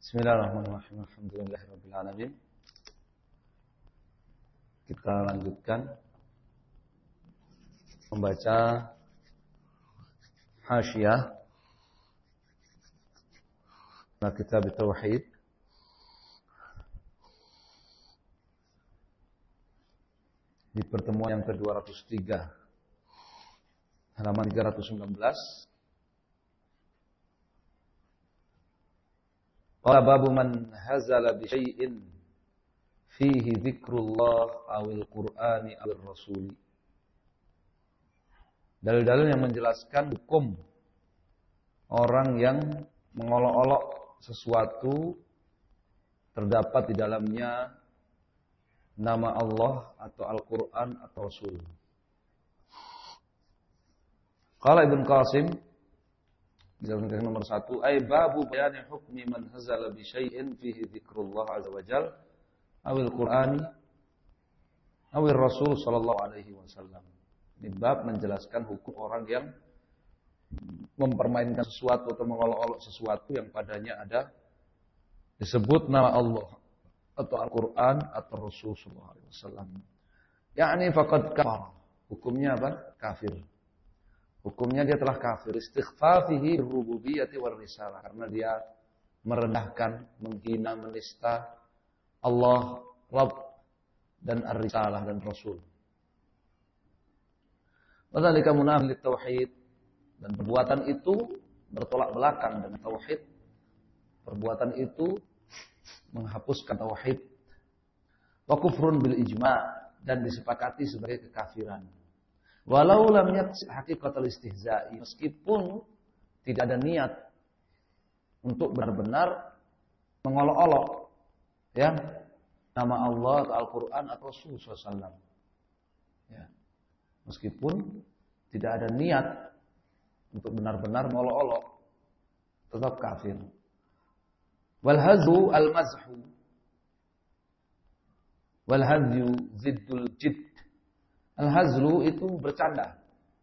Bismillahirrahmanirrahim. Alhamdulillahirabbil alamin. Kita lanjutkan membaca Hasyiah na Kitab Tauhid di pertemuan yang ke-203 halaman 319. Qala babu man hazala bi syai'in fihi dzikrullah awil qur'ani awil rasuli. Dalil-dalil yang menjelaskan hukum orang yang mengolok-olok sesuatu terdapat di dalamnya nama Allah atau Al-Qur'an atau Rasul. Qala Ibn Qasim dalam nomor 1, ay babu bayani hukmi man hazala bi syai'in fihi dzikrullah azza wajal awil qur'ani awil rasul sallallahu alaihi wasallam. Ini bab menjelaskan hukum orang yang mempermainkan sesuatu atau mengolok-olok sesuatu yang padanya ada disebut nama Allah atau Al-Qur'an atau Rasul sallallahu alaihi wasallam. Yakni faqad kafar. Hukumnya apa? Kafir. Hukumnya dia telah kafir, istighfafihi rububiyyati war risalah, karena dia merendahkan, menghina, menista Allah, Rabb dan ar-risalah dan Rasul. Wadzalika munafil tauhid, dan perbuatan itu bertolak belakang dengan tauhid. Perbuatan itu menghapuskan tauhid. Wa kufrun bil ijma', dan disepakati sebagai kekafiran. Walau lam yaqsid haqiqatul istihza'i, meskipun tidak ada niat untuk benar-benar mengolok-olok ya nama Allah atau Al-Qur'an atau Rasul sallallahu. Ya. Meskipun tidak ada niat untuk benar-benar mengolok-olok, tetap kafir. Wal hazru al mazhu wal hadyu ziddul jidd. Al-hazlu itu bercanda.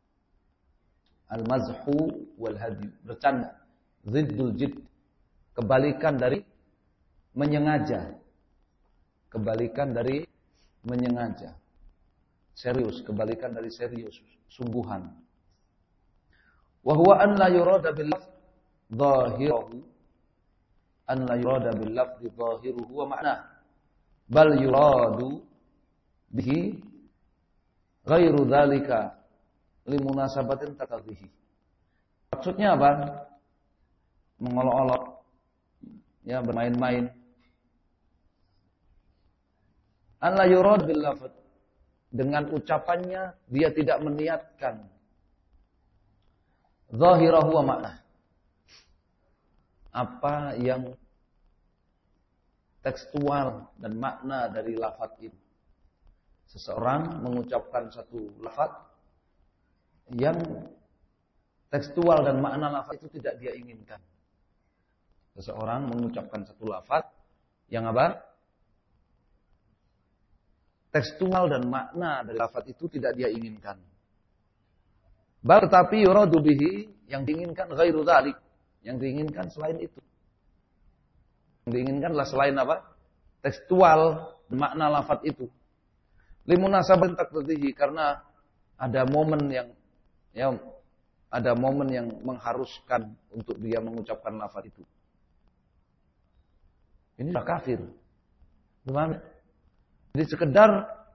Al-mazhu wal-hadyu, bercanda. Ziddul jidd, kebalikan dari menyengaja. Kebalikan dari menyengaja. Serius, kebalikan dari serius, sungguhan. Wa huwa an la yurada bil lafz dhahiruhu. An la yurada bil lafz dhahiruhu wa ma'na. Bal yuradu bihi ghairu dzalika limunasabatin takadhihi. Maksudnya apa? Mengolok-olok, ya, bermain-main. An la yurad bil lafz, dengan ucapannya dia tidak meniatkan zahirahu wa ma'na, apa yang tekstual dan makna dari lafaz itu. Seseorang mengucapkan satu lafaz yang tekstual dan makna lafaz itu tidak dia inginkan. Seseorang mengucapkan satu lafaz yang apa? Tekstual dan makna dari lafaz itu tidak dia inginkan. Tetapi yuradu bihi, yang diinginkan ghairu dzalik, yang diinginkan selain itu. Yang diinginkanlah selain apa? Tekstual dan makna lafaz itu. Limunasabatin takdhihi, karena ada momen yang mengharuskan untuk dia mengucapkan lafaz itu. Ini sudah kafir. Gimana? Jadi sekedar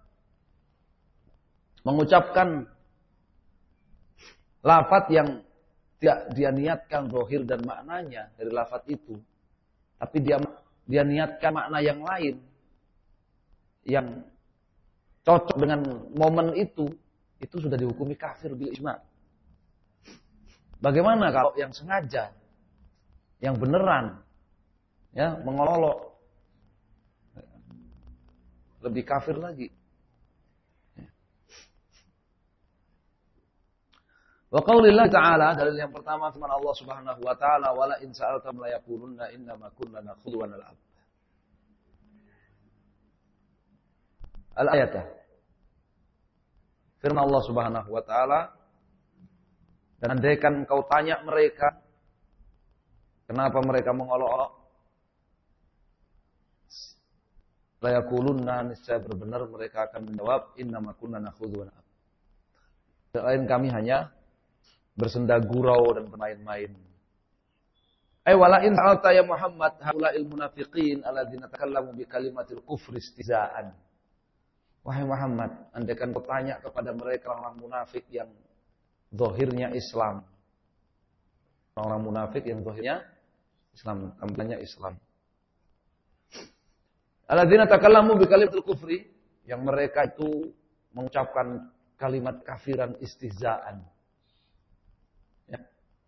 mengucapkan lafaz yang tidak dia niatkan zahir dan maknanya dari lafaz itu, tapi dia niatkan makna yang lain yang cocok dengan momen itu sudah dihukumi kafir bil ijma'. Bagaimana kalau yang sengaja, yang beneran, ya, mengolok, lebih kafir lagi. Wa qaulillah ta'ala, dalil yang pertama firman Allah Subhanahu wa taala, wala in sa'altam la yaqulunna inna ma kunna nakhudhu wa nal'ab. Al-ayatah. Firman Allah Subhanahu wa taala, dan andaikan engkau tanya mereka kenapa mereka mengolok-olok, La yaqulunna, niscaya benar mereka akan menjawab, innama kunna nakhudhu wa nal'ab. Tidak lain kami hanya bersenda gurau dan bermain-main. Wala in sa'alta ya Muhammad haula'il munafiqin alladzina takallamu bi kalimatil kufri istizaan. Wahai Muhammad, andaikan kau tanya kepada mereka orang munafik yang zahirnya Islam. Orang munafik yang zahirnya Islam, tampaknya Islam. Alladzina takallamu bi kalimatil kufri, yang mereka itu mengucapkan kalimat kafiran istihzaan. Ya.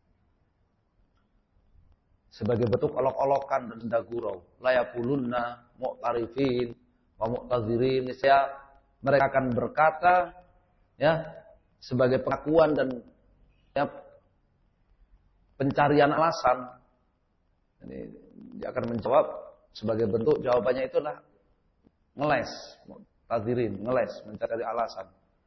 Sebagai bentuk olok-olokan dan senda gurau. La yaqulunna mu'tarifin wa mu'tazirin. Mereka akan berkata ya sebagai pengakuan dan ya, pencarian alasan. Jadi, dia akan menjawab sebagai bentuk jawabannya itulah ngeles, tazirin, ngeles, mencari alasan.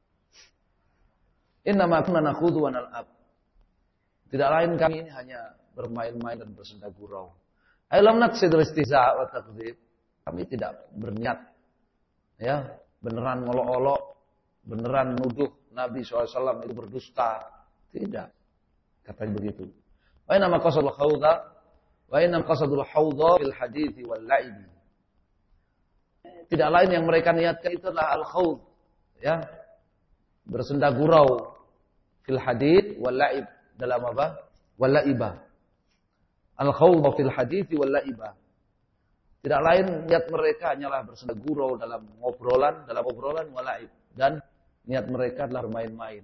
Innama kunna nakhudhu wa nal'ab. Tidak lain kami ini hanya bermain-main dan bersenda gurau. Alam naqsid istihza' wa takdzib. Kami tidak berniat ya, beneran ngolok-olok, beneran nuduh Nabi SAW itu berdusta. Tidak. Katanya begitu. Wa innama qasadul khawdha wa innam qasadul hawdha fil hadithi wal la'ib. Tidak lain yang mereka niatkan itu adalah al-khawd, ya. Bersenda gurau fil hadith wal la'ib, dalam apa? Wal la'ibah. Al-khawd fil hadithi wal la'ibah. Tidak lain niat mereka hanyalah bersenda gurau dalam obrolan wal la'ib, dan niat mereka adalah bermain-main.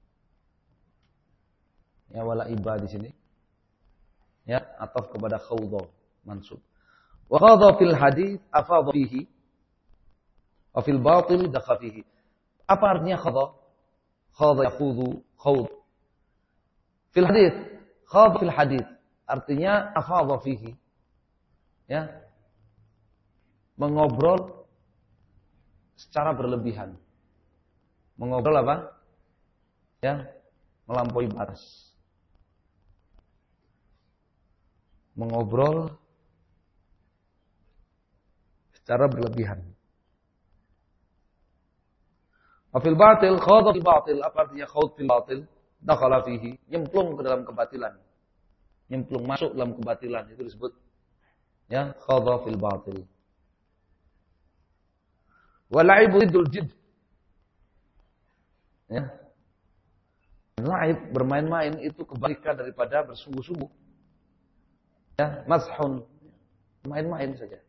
Ya, wal la'ibah di sini ya, ataf kepada khawdha mansub. Wa khadha fil hadits afadha fihi wa fil batil dakha fihi. Apa artinya khadha? Khadha yakhudhu khawd. Fil hadits, khadha fil hadits artinya afadha fihi. Ya. Mengobrol secara berlebihan. Mengobrol apa? Ya, melampaui batas. Mengobrol secara berlebihan. Fil batil, khawd fil batil, apa artinya khawd fil batil? Dakhala fihi, nyemplung ke dalam kebatilan. Nyemplung masuk dalam kebatilan, itu disebut ya, khawd fil batil. Wala'ibu idul jid. Ya. Laib, bermain-main itu kebalikan daripada bersungguh-sungguh. Ya, mazhun, main-main saja.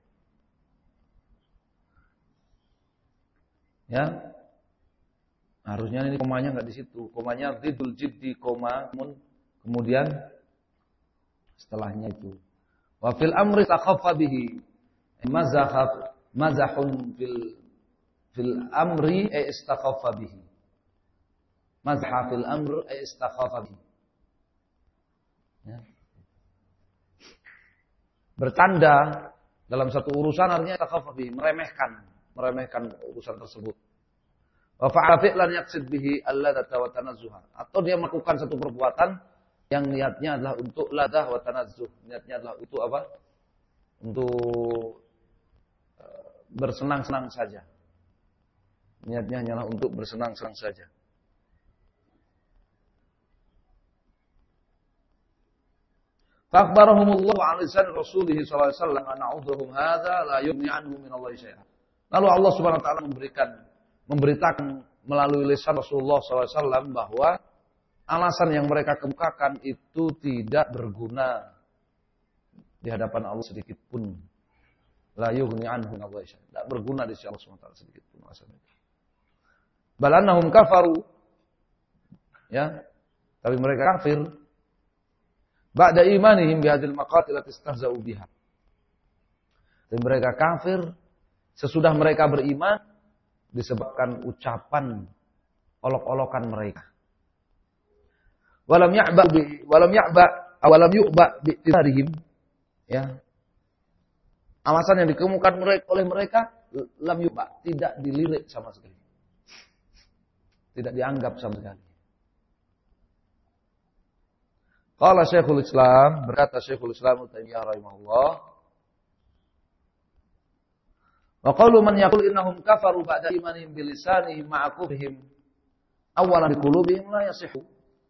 Ya, harusnya ini komanya nggak di situ. Komanya dzidul jiddi koma, kemudian setelahnya itu. Wa fil amri takhaffa bihi. Mazahun fil amri istakhaffa bihi. Mazha fil amr istakhaffa bihi. Ya. Bercanda dalam satu urusan artinya takhafafi, meremehkan urusan tersebut. Wa fa'ala fi'lan yaqsid bihi alladata wa tanazzuha. Atau dia melakukan satu perbuatan yang niatnya adalah untuk ladah wa tanazzuh. Niatnya adalah untuk apa? Untuk bersenang-senang saja. Niatnya hanyalah untuk bersenang-senang saja. Fa'akhbarahumullahu 'an lisan Rasulih sallallahu alaihi wasallam anna 'udhruhum hadza la yughni 'anhum min Allah syai'an. Lalu Allah Subhanahu wa taala memberitakan melalui lisan Rasulullah sallallahu alaihi wasallam bahwa alasan yang mereka kemukakan itu tidak berguna di hadapan Allah sedikit pun. La yughni 'anhum min Allah syai'an. Tidak berguna di sisi Allah Subhanahu wa taala sedikit pun alasan itu. Bal annahum kafaru. Ya. Tapi mereka kafir. Ba'da imanihim bihadzal maqatil allati istahza'u biha. Dan mereka kafir sesudah mereka beriman disebabkan ucapan olok-olokan mereka. Walam yu'ba bi tidarihim, ya. Alasan yang dikemukakan oleh mereka lam yu'ba, tidak dilirik sama sekali. Tidak dianggap sama sekali. Qala Syekhul Islam, berkata Syekhul Islam Ibnu Taimiyah rahimahullah, Wa qalu man yaqul innahum kafaru ba'da imanihim bilisanihim ma'a kufrihim awalan biqulubihim la yasihu.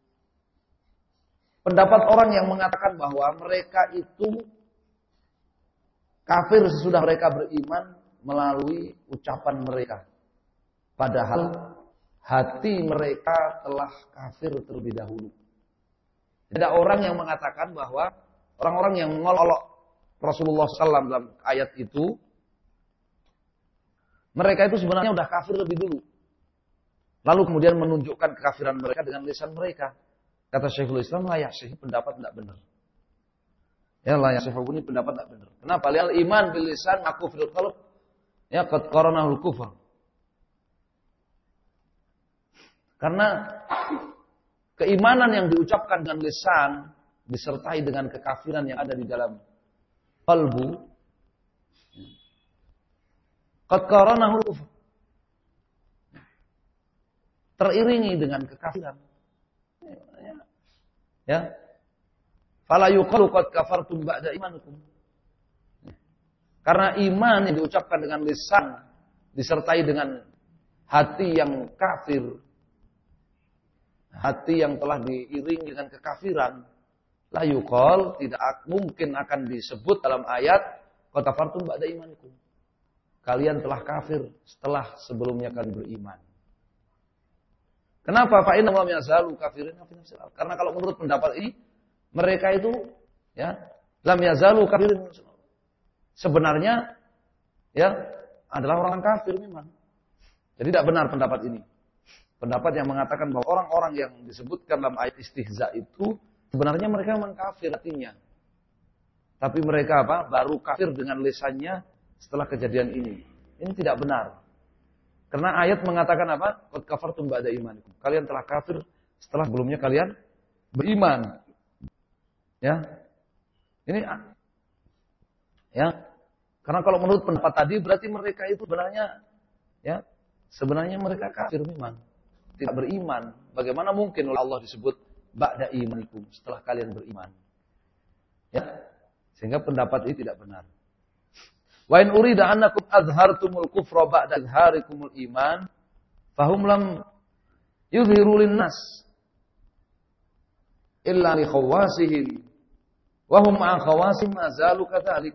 Pendapat orang yang mengatakan bahwa mereka itu kafir sesudah mereka beriman melalui ucapan mereka. Padahal hati mereka telah kafir terlebih dahulu. Ada orang yang mengatakan bahwa orang-orang yang mengolok Rasulullah SAW dalam ayat itu, mereka itu sebenarnya sudah kafir lebih dulu. Lalu kemudian menunjukkan kekafiran mereka dengan lisan mereka. Kata Syekhul Islam, layak sih pendapat tidak benar. Ya layak sih ini pendapat tidak benar. Kenapa? Lihat iman bil lisan aku fil qalb ya qad qaranahul kufr. Karena keimanan yang diucapkan dengan lisan disertai dengan kekafiran yang ada di dalam qalbu qad qaranahul kufr. Teriringi dengan kekafiran. Ya. Fala yuqalu qad kafartum ba'da imanikum. Karena iman yang diucapkan dengan lisan disertai dengan hati yang kafir, hati yang telah diiringi dengan kekafiran, la yuqal tidak mungkin akan disebut dalam ayat qad kafartum ba'da imanikum. Kalian telah kafir setelah sebelumnya kalian beriman. Kenapa? Fa inna lam yazalu kafirin fi nafsil. Karena kalau menurut pendapat ini mereka itu ya lam yazalu kafirin. Sebenarnya ya adalah orang kafir memang. Jadi tidak benar pendapat ini. Pendapat yang mengatakan bahwa orang-orang yang disebutkan dalam ayat istihza itu sebenarnya mereka memang kafir artinya. Tapi mereka apa? Baru kafir dengan lisannya setelah kejadian ini. Ini tidak benar. Karena ayat mengatakan apa? Qad kafartum ba'da imanikum. Kalian telah kafir setelah sebelumnya kalian beriman. Ya. Ini ya. Karena kalau menurut pendapat tadi berarti mereka itu sebenarnya ya, sebenarnya mereka kafir memang. Tidak beriman. Bagaimana mungkin oleh Allah disebut ba'da imanikum setelah kalian beriman? Ya. Sehingga pendapat ini tidak benar. Wa in urida annakum azhartumul kufra ba'da izharikumul iman fahum lam yuzhiru lin-nas illa li khawasihim wa hum ma'a khawasim ma zalu kadzalik.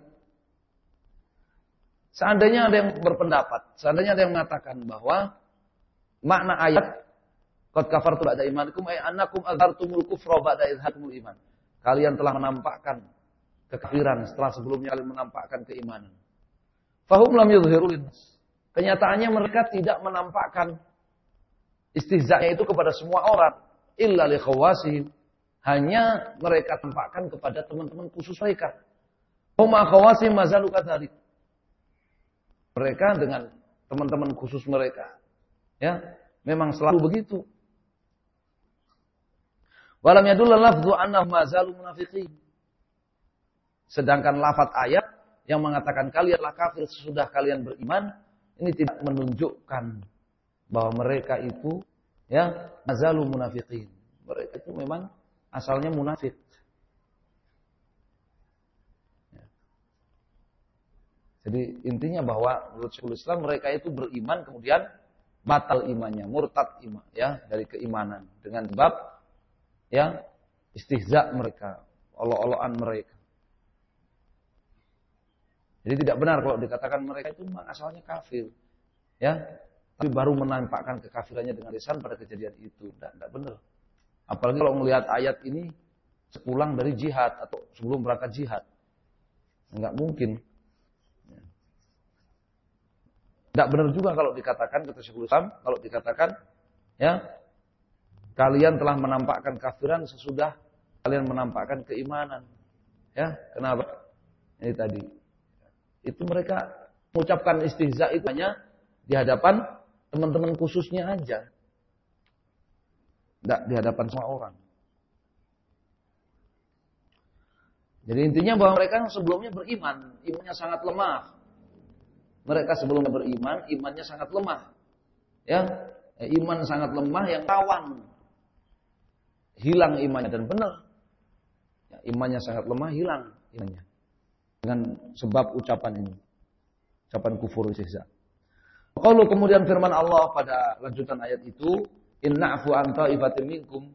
Seandainya ada yang berpendapat, seandainya ada yang mengatakan bahwa makna ayat qad kafartum ba'da imanikum ay annakum azhartumul kufra ba'da izharikumul iman. Kalian telah menampakkan kekafiran setelah sebelumnya kalian menampakkan keimanan. Fahum lam yuzhiru linnas. Kenyataannya mereka tidak menampakkan istihza'nya itu kepada semua orang, illa li khawasihim. Hanya mereka tampakkan kepada teman-teman khusus mereka. Huma khawasihim mazalu kadzalik. Mereka dengan teman-teman khusus mereka, ya, memang selalu begitu. Walam yadulla lafdhu annahum mazalu munafiqin. Sedangkan lafaz ayat yang mengatakan kalianlah kafir sesudah kalian beriman, ini tidak menunjukkan bahwa mereka itu ya mazalu munafiqin. Mereka itu memang asalnya munafik. Ya. Jadi intinya bahwa menurut Syekhul Islam mereka itu beriman kemudian batal imannya, murtad iman ya dari keimanan dengan sebab ya istihza mereka, olok-olokan mereka. Jadi tidak benar kalau dikatakan mereka itu memang asalnya kafir. Ya, tapi baru menampakkan kekafirannya dengan lisan pada kejadian itu. Tidak benar. Apalagi kalau melihat ayat ini sepulang dari jihad atau sebelum berangkat jihad. Enggak mungkin. Tidak benar juga kalau dikatakan, kata Syekhul Islam, kalau dikatakan ya kalian telah menampakkan kafiran sesudah kalian menampakkan keimanan. Ya, kenapa? Ini tadi. Itu mereka mengucapkan istihza itu hanya di hadapan teman-teman khususnya aja. Tidak di hadapan semua orang. Jadi intinya bahwa mereka sebelumnya beriman, imannya sangat lemah. Mereka sebelumnya beriman, imannya sangat lemah. Ya, iman sangat lemah yang rawan hilang imannya, dan benar. Ya, imannya sangat lemah, hilang imannya. Dengan sebab ucapan ini. ucapan kufur istihza. Kalau kemudian firman Allah pada lanjutan ayat itu, inna'fu an ta'ifatin minkum.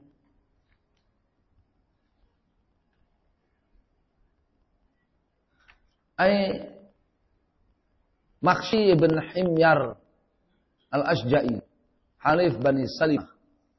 Ai Makhshi ibn Himyar al-Ashja'i, Halif Bani Salimah.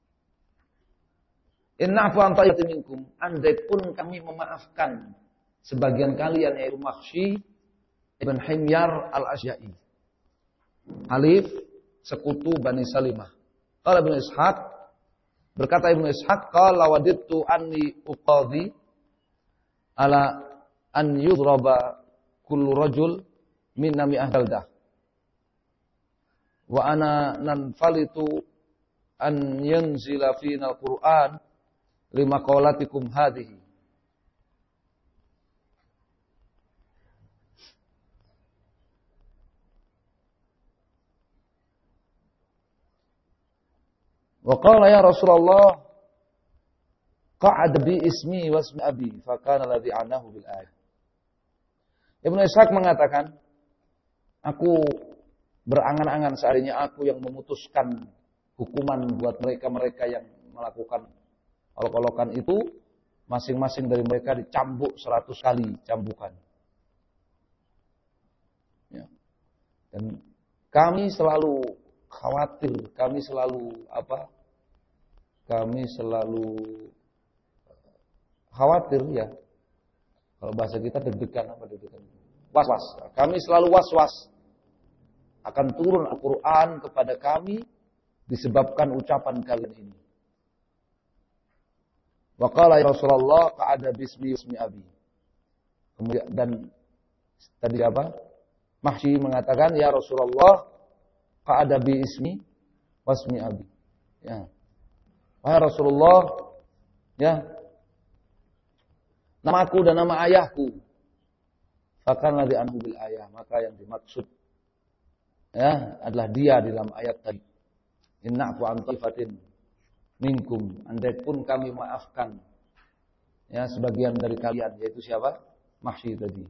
Inna'fu an ta'ifatin minkum. Andai pun kami memaafkan sebagian kalian, yaitu Makhshi ibn Himyar al-Ashja'i, Halif sekutu Bani Salimah. Qala Ibnu Ishaq, berkata Ibnu Ishaq, qala wadidtu anni uqadhi ala an yudraba kullu rajul minna mi'ah jaldah wa ana nanfalitu an yanzila fina al-Qur'an lima qawlatikum hadhihi. Wa qala ya Rasulullah qa'ad bi ismi wa ismi abi fa kana alladhi anahu bil ayat. Ibnu Ishaq mengatakan, aku berangan-angan seandainya aku yang memutuskan hukuman buat mereka-mereka yang melakukan olok-olokan itu, masing-masing dari mereka dicambuk 100 kali cambukan. Ya. Dan kami selalu khawatir, kami selalu khawatir ya. Kalau bahasa kita deg-degan deg-degan. Was-was. Kami selalu was-was akan turun Al-Qur'an kepada kami disebabkan ucapan kalian ini. Wa qala ya Rasulullah qa'ada bismi ismi abi. Kemudian dan tadi apa? Makhshi mengatakan, ya Rasulullah qa'ada bi ismi wasmi abi. Ya. Wahai Rasulullah, ya, namaku dan nama ayahku. Fakan ladzi anhu bil ayah, maka yang dimaksud ya adalah dia di dalam ayat tadi. Inna'fu an ta'ifatin minkum, andai pun kami maafkan ya sebagian dari kalian, yaitu siapa? Makhshi tadi.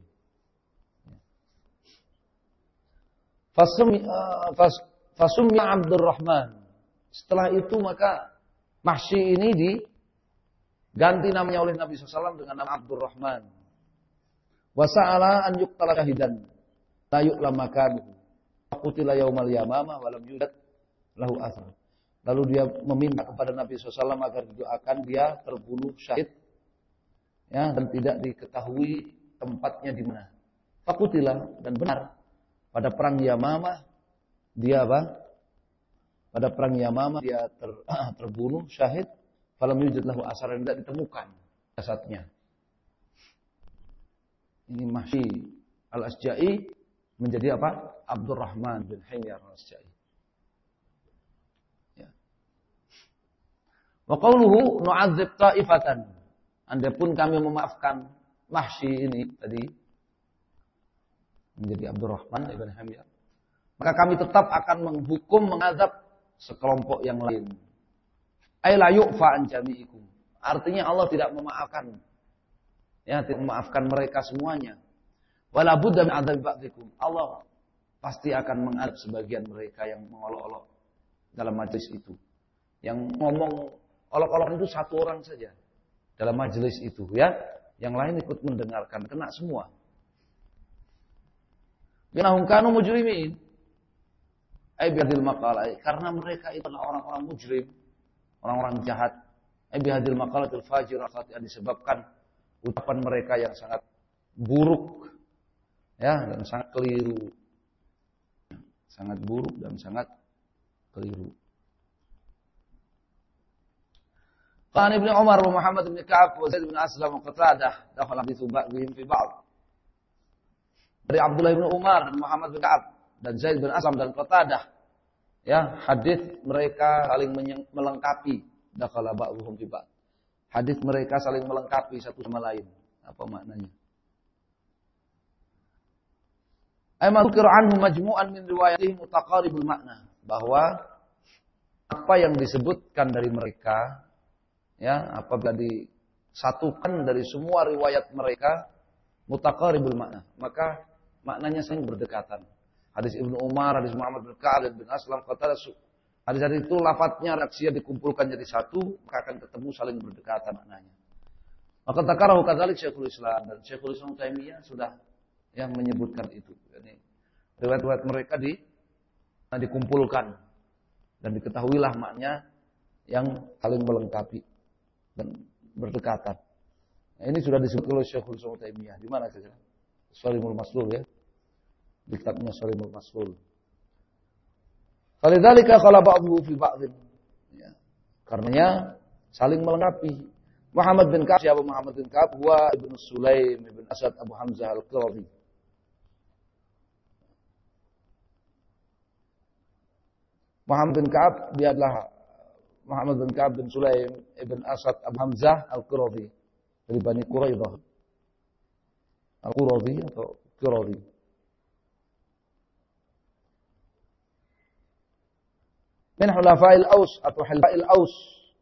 Fasumya Abdurrahman. Setelah itu maka Makhshi ini diganti namanya oleh Nabi SAW dengan nama Abdurrahman. Wasa'ala an yuqtala syahidan la yu'lam makanuhu. Qutila yaumal yamamah wa lam yujad lahu athar. Lalu dia meminta kepada Nabi SAW agar didoakan dia terbunuh syahid ya, dan tidak diketahui tempatnya di mana. Faqutila, dan benar pada perang Yamamah dia apa? Pada perang Yamamah dia terbunuh syahid, falam yujad lahu asar, tidak ditemukan jasadnya. Ini Makhshi al-Ashja'i menjadi apa? Abdurrahman bin Himyar al-Ashja'i. Ya. Wa qawluhu nu'adzib ta'ifatan. Andapun kami memaafkan Makhshi ini tadi menjadi Abdurrahman ibn Himyar, maka kami tetap akan menghukum, mengazab sekelompok yang lain. Ay la yu'fa an jami'ikum. Artinya Allah tidak memaafkan. Ya, tidak memaafkan mereka semuanya. Wala budda min adzab ba'dikum. Allah pasti akan mengadab sebagian mereka yang mengolok-olok dalam majelis itu. Yang ngomong olok-olok itu satu orang saja dalam majelis itu ya. Yang lain ikut mendengarkan, kena semua. Binahum kanu mujrimin. Ay bihadil maqalah, karena mereka itu adalah orang-orang mujrim, orang-orang jahat. Ay bihadil maqalatil fajirah, yang disebabkan ucapan mereka yang sangat buruk ya, dan sangat keliru. Sangat buruk dan sangat keliru. Qala Ibnu Umar wa Muhammad bin Ka'ab wa Zaid bin Aslam wa Qatadah dakhala bi ba'dihim fi ba'd. Dari Abdullah bin Umar dan Muhammad bin Ka'ab dan Zaid bin Aslam dan Qatadah ya, hadis mereka saling melengkapi. Dakhala ba'dhum fi ba'd. Hadis mereka saling melengkapi satu sama lain. Apa maknanya? Ayma dzukira anhu majmu'an min riwayatihim mutaqaribul makna, bahwa apa yang disebutkan dari mereka ya, apabila disatukan dari semua riwayat mereka mutaqaribul makna, maka maknanya saling berdekatan. Hadis Ibnu Umar, hadis Muhammad bin Ka'ab bin Aslam, kata hadis-hadis itu lafadznya reaksinya dikumpulkan jadi satu, maka akan ketemu saling berdekatan maknanya. Maka takarahu kadzalik Syekhul Islam, dan Syekhul Islam Taimiyah sudah yang menyebutkan itu. Jadi riwayat-riwayat mereka dikumpulkan dan diketahuilah maknanya yang saling melengkapi dan berdekatan. Nah, ini sudah disebut oleh Syekhul Islam Taimiyah. Di mana saja? Sharimul Maslul ya. Di kitabnya Sharimul Maslul. Falidzalika qala ba'dhu fi ba'dhin. Ya. Karenanya saling melengkapi. Muhammad bin Ka'ab, siapa Muhammad bin Ka'ab? Huwa Ibnu Sulaim ibn Asad Abu Hamzah Al-Qurazi. Muhammad bin Ka'ab dia adalah Muhammad bin Ka'ab bin Sulaim ibn Asad Abu Hamzah Al-Qurazi dari Bani Quraidah. Al-Qurazi atau Qurazi. Min Hulafa'il Aus atau Hilfa'il Aus.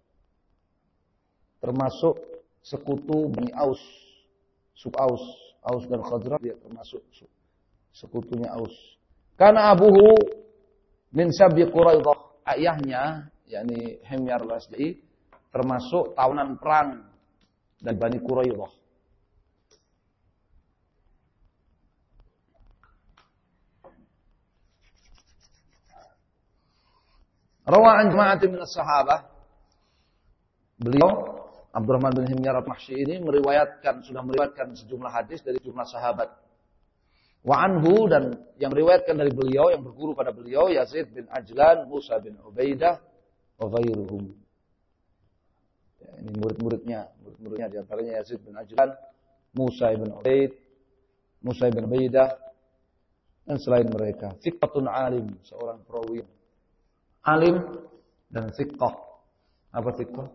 Termasuk sekutu Bani Aus. Suku Aus. Aus dan Khazraj dia termasuk sekutunya Aus. Karena abuhu min Sabyi Quraidah. Ayahnya, yakni Himyar al-Asdi, termasuk tahunan perang dari Bani Quraidah. Rawa'an jama'atin minas sahabah. Beliau Abdurrahman bin Himyar al-Mahsyi ini sudah meriwayatkan sejumlah hadis dari jumlah sahabat. Wa anhu, dan yang meriwayatkan dari beliau, yang berguru pada beliau, Yazid bin Ajlan, Musa bin Ubaidah, wa ghairuhum. Ya, ini murid-muridnya di antaranya Yazid bin Ajlan, Musa bin Ubaidah, dan selain mereka. Thiqatun alim, seorang perawi. Alim dan thiqah. Apa thiqah?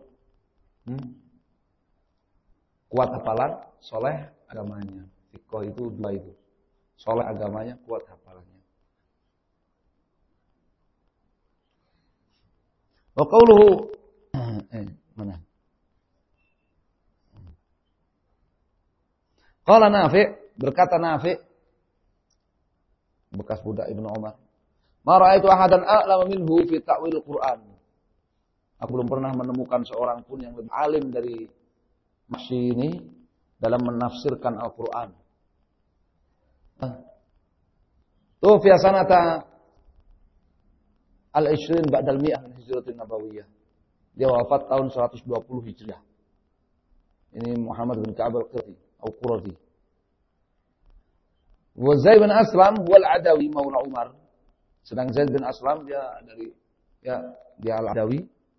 Kuat hafalan, soleh agamanya. Thiqah itu dua itu. Soleh agamanya, kuat hafalannya. Wa qauluhu mana? Qala Nafi', berkata Nafi', bekas budak Ibnu Umar. Ma ra'aitu ahadan a'lama minhu fi ta'wil Qur'an. Aku belum pernah menemukan seorang pun yang lebih alim dari Mahsyi ini dalam menafsirkan Al-Qur'an. Tufiya sanata al-20 ba'dal mi'ah min hijratin nabawiyah. Dia wafat tahun 120 Hijriah. Ini Muhammad bin Ka'ab al-Qurazi. Wa Zaid bin Aslam huwa al-Adawi maula Umar. Sedang Zaid bin Aslam dia al-Adawi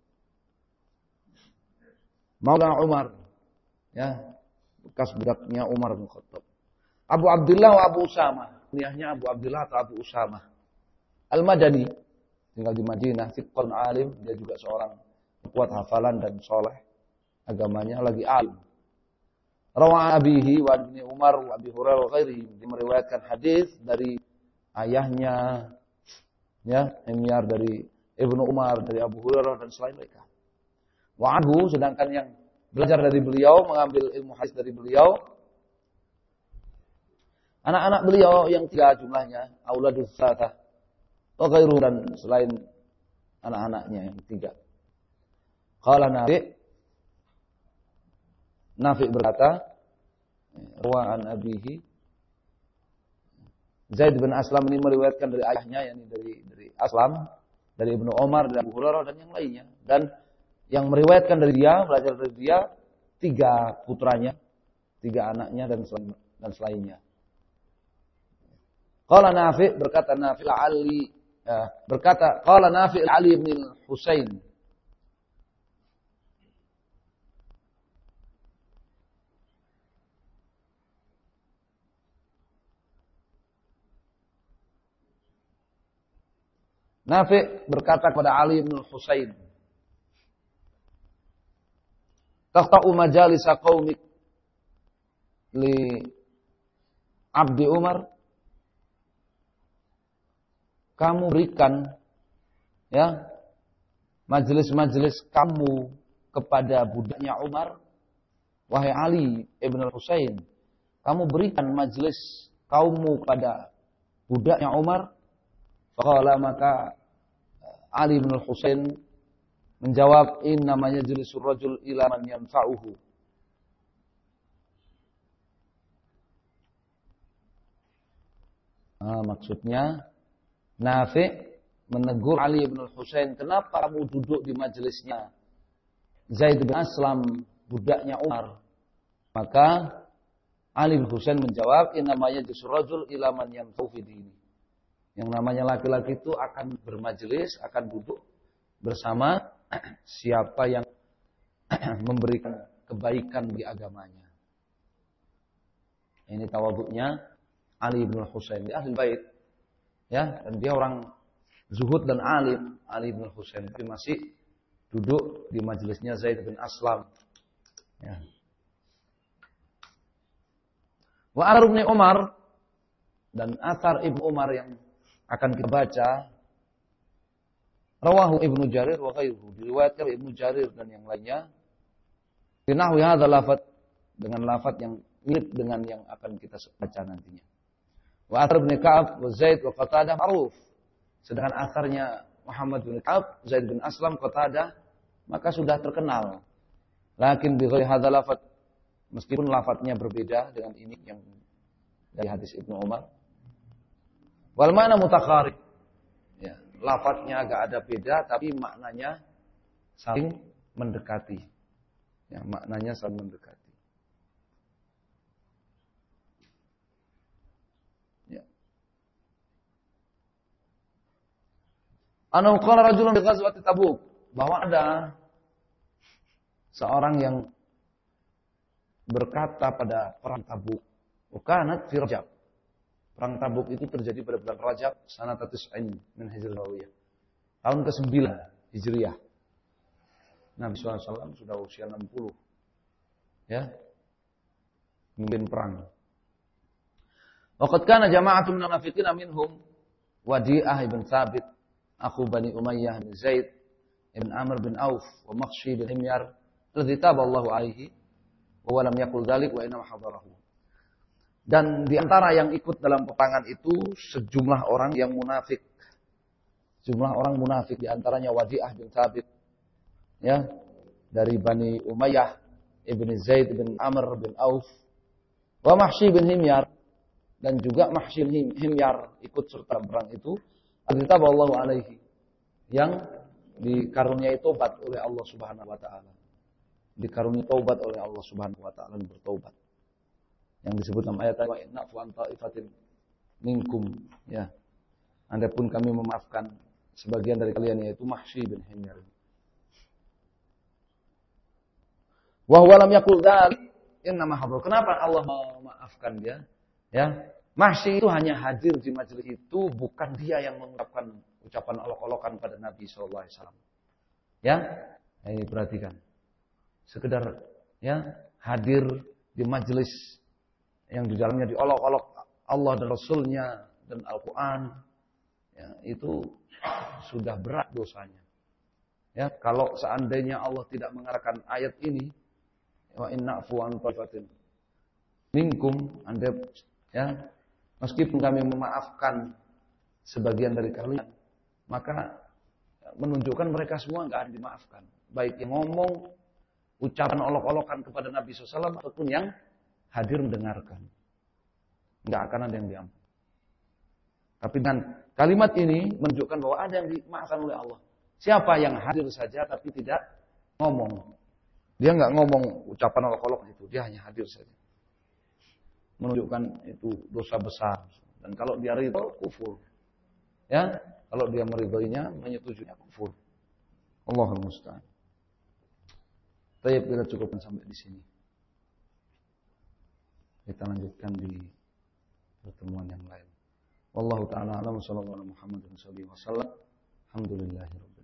maula Umar. Ya, bekas budaknya Umar bin Khattab. Abu Abdullah wa Abu Usama. Kunyahnya Abu Abdullah atau Abu Usama. Al-Madani, tinggal di Madinah, thiqun alim, dia juga seorang kuat hafalan dan soleh. Agamanya lagi alim. Rawa abihi wa ibni Umar wa Abi Hurairah wa ghairihi. Dia meriwayatkan hadis dari ayahnya, ya, Himyar dari Ibnu Umar, dari Abu Hurairah dan selain mereka. Wa anhu, sedangkan yang belajar dari beliau, mengambil ilmu hadis dari beliau, anak-anak beliau yang 3 jumlahnya, auladus salatah, wa ghairuhu, dan selain anak-anaknya yang 3. Qala Nafi' berkata, ruwa'an abihi, Zaid bin Aslam ini meriwayatkan dari ayahnya, yakni dari Aslam, dari Ibnu Umar, dari Abu Hurairah dan yang lainnya. Dan yang meriwayatkan dari dia, belajar dari dia, 3 putranya, 3 anaknya dan selainnya. Qala Nafi', berkata Nafi' Ali bin Husain. Nafi' berkata kepada Ali bin Husain, taqta'u majalisa qaumik li Abdi Umar. Kamu berikan, ya, majelis-majelis kamu kepada budaknya Umar. Wahai Ali ibn al-Husain, kamu berikan majelis kaummu kepada budaknya Umar. Faqala, maka Ali bin Husain menjawab, namanya jelisul rajul ila man yanfa'uhu. Maksudnya Nafi' menegur Ali bin Husain, kenapa kamu duduk di majelisnya Zaid bin Aslam, budaknya Umar? Maka Ali bin Husain menjawab, namanya jelisul rajul ila man yanfa'uhu fi dini. Yang namanya laki-laki itu akan bermajelis, akan duduk bersama siapa yang memberikan kebaikan di agamanya. Ini tawaduknya Ali bin Husain, di ahli bait. Ya, dan dia orang zuhud dan alim, Ali bin Husain, tapi masih duduk di majelisnya Zaid bin Aslam. Ya. Wa Ibnu Umar, dan athar Ibnu Umar yang akan kita baca, rawahu Ibnu Jarir wa ghairuhu, diriwayatkan Ibnu Jarir dan yang lainnya, binahwi hadzal lafaz, dengan lafaz yang mirip dengan yang akan kita baca nantinya. Wa athar bin Ka'ab wa Zaid wa Qatadah ma'ruf. Sedangkan atharnya Muhammad bin Ka'ab, Zaid bin Aslam, Qatadah, maka sudah terkenal. Lakin bi ghairi hadzal lafaz, meskipun lafaznya berbeda dengan ini yang dari hadis Ibnu Umar. Wal mana mutaqarib. Ya, lafadznya agak ada beda tapi maknanya saling mendekati. Ya, maknanya saling mendekati. Ya. Anu qala rajulun bi ghazwati Tabuk, bahwa ada seorang yang berkata pada perang Tabuk, "Kanat fi Rajab." Perang Tabuk itu terjadi pada bulan Rajab sanata tis'in min Hijriyah Nawawiyah. Tahun ke-9 Hijriah. Nabi SAW sudah usia 60. Ya. Memimpin perang. Waqad kana jama'atun minal munafiqin minhum Wadi'ah ibn Thabit, akhu Bani Umayyah bin Zaid ibn Amr bin Auf wa Makhshi bin Himyar, alladhi taballahu alaihi wa lam yaqul dzalik wa inna hadarahu. Dan di antara yang ikut dalam peperangan itu sejumlah orang yang munafik. Jumlah orang munafik, di antaranya Wadi'ah bin Thabit, ya, dari Bani Umayyah ibn Zaid bin Amr bin Auf, wa Mahsy bin Himyar, dan juga Mahsy bin Himyar ikut serta perang itu. Allahu alaihi, yang dikaruniai taubat oleh Allah Subhanahu wa taala. Dikaruniai taubat oleh Allah Subhanahu wa taala dan bertaubat. Yang disebut dalam ayat wa inna fu anta ifatin minkum, ya. Andapun kami memaafkan sebagian dari kalian, yaitu Mahsy bin Himyar. Wa huwa lam yaqul dzalik inna ma hadar. Kenapa Allah memaafkan dia? Ya. Mahsy itu hanya hadir di majelis itu, bukan dia yang mengucapkan ucapan olok-olokan pada Nabi sallallahu alaihi wasallam. Ya. Ini perhatikan. Sekedar ya hadir di majelis yang di dalamnya diolok-olok Allah dan Rasulnya dan Al-Quran, ya, itu sudah berat dosanya. Ya, kalau seandainya Allah tidak mengarahkan ayat ini, wa inna fu an ta'ifatin minkum, Anda, ya, meskipun kami memaafkan sebagian dari kalian, maka menunjukkan mereka semua nggak akan dimaafkan. Baik yang ngomong ucapan olok-olokan kepada Nabi SAW ataupun yang hadir mendengarkan. Nggak akan ada yang diampuni. Tapi dengan kalimat ini menunjukkan bahwa ada yang dimaafkan oleh Allah. Siapa yang hadir saja tapi tidak ngomong. Dia nggak ngomong ucapan olok-olok itu. Dia hanya hadir saja. Menunjukkan itu dosa besar. Dan kalau dia ridho, kufur. Ya, kalau dia meridhoinya, menyetujuinya, kufur. Allahul musta'an. Baik, kita cukupkan sampai di sini. Kita lanjutkan di pertemuan yang lain. Wallahu ta'ala a'lam, sallallahu alaihi wa sallam. Alhamdulillahirabbil alamin.